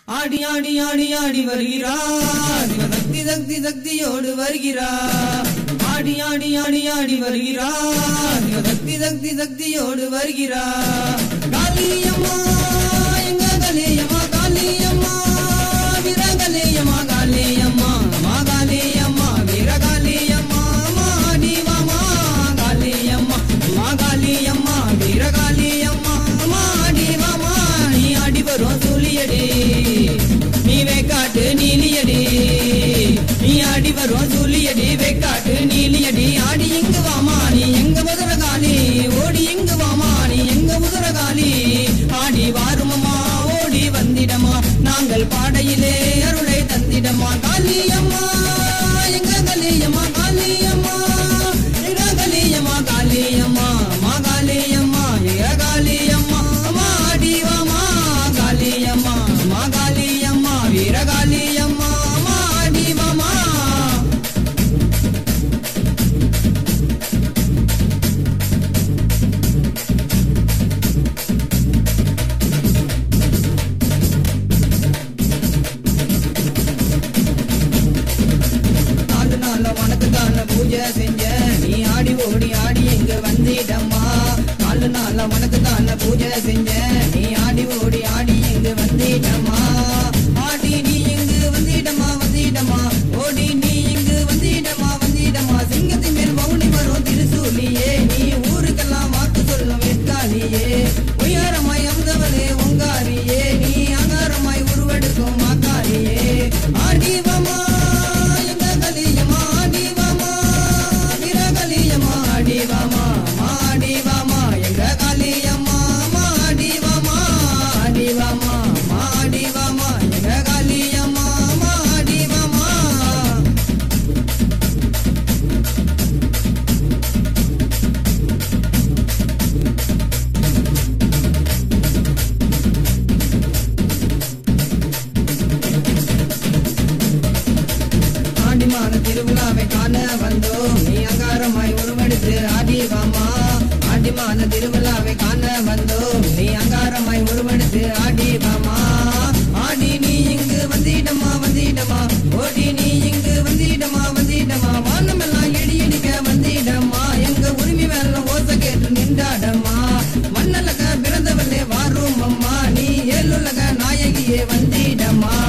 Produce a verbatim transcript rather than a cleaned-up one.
ஆடி ஆடி ஆடி ஆடி வருகிறார் சக்தி சக்தி சக்தியோடு வருகிறார் ஆடி ஆடி ஆடி ஆடி வருகிறார் சக்தி சக்தி சக்தியோடு வருகிறார் காளியம்மா எங்க காளியம்மா காளியம்மா வீரகாளியம்மா காளியம்மா மாகாளியம்மா வீரகாளியம்மா மாடி வாமா காளியம்மா மாகாளியம்மா வீரகாளியம்மா மாடி வாமா நீ ஆடி வரும் சூழியடி நீ வேக்காட்டு நீலியடி நீ ஆடி வரும் சூழியடி வேக்காட்டு நீலியடி ஆடி இங்கு வாமா நீ எங்க முதரகாளி ஓடி இங்கு வாமா நீ எங்க முதரகாளி ஆடி வாருமம்மா ஓடி வந்திடமா நாங்கள் பாடையிலே அருளை தந்திடமா காளியம்மா எங்க காளியம்மா காளியம்மா எங்க காளியம்மா காளியம்மா மாகாளியம்மா எங்க காளியம்மா மாடி வாமா காளியம்மா மாகாளியம்மா வீரகாளியம்மா மாடி வாமா நாலு நாள் உனக்கு தான பூஜை செஞ்ச நீ ஆடி ஓடி ஆடி இங்க வந்திடம்மா நாலு நாள் உனக்கு தான பூஜை செஞ்ச நீ ஆடி ஓடி ஆடி இங்க வந்திடம்மா ஆடி நீ இங்கு வந்திடமா வந்திடமா ஓடி நீ இங்கு வந்திடமா வந்திடமா சிங்கத்தின் மேல் மௌனி வரும் திருசூலியே நீ ஊருக்கெல்லாம் வாக்கு சொல்லும் வெட்காலியே உயரமாய் அமுதவளே உங்காரியே நீ அகாரமாய் உருவெடுக்கும் மாக்காரியே ஆடி வாமா எங்க காளியம்மா ஆடி வாமா வீரகாளியம்மா ஆடி வாமா மாடி வாமா எங்க காளியம்மா மாடி வாமா ஆடி வாமா மாடி வாமா எங்க காளியம்மா மாடி வாமா ஆண்டிமான திருவிழாவை காண வந்தோம் நீ அங்காரமாய் உருவெடுத்து ஆடி வாமா ஆண்டிமான திருவிழாவை காண வந்தோம் நீ அங்காரமாய் உருவெடுத்து ஆடி வாமா ஆடி நீ இங்கு வந்திடமா வந்திடமா ஓடி நீ இங்கு வந்திடமா வந்திடமா வானமெல்லாம் இடி இடிக்க வந்திடமா எங்க உரிமை மேல ஓசை கேட்டு நின்றாடம்மா மண்ணலக பிறந்தவளே வாரும் அம்மா நீ ஏழுலக நாயகியே வந்திடமா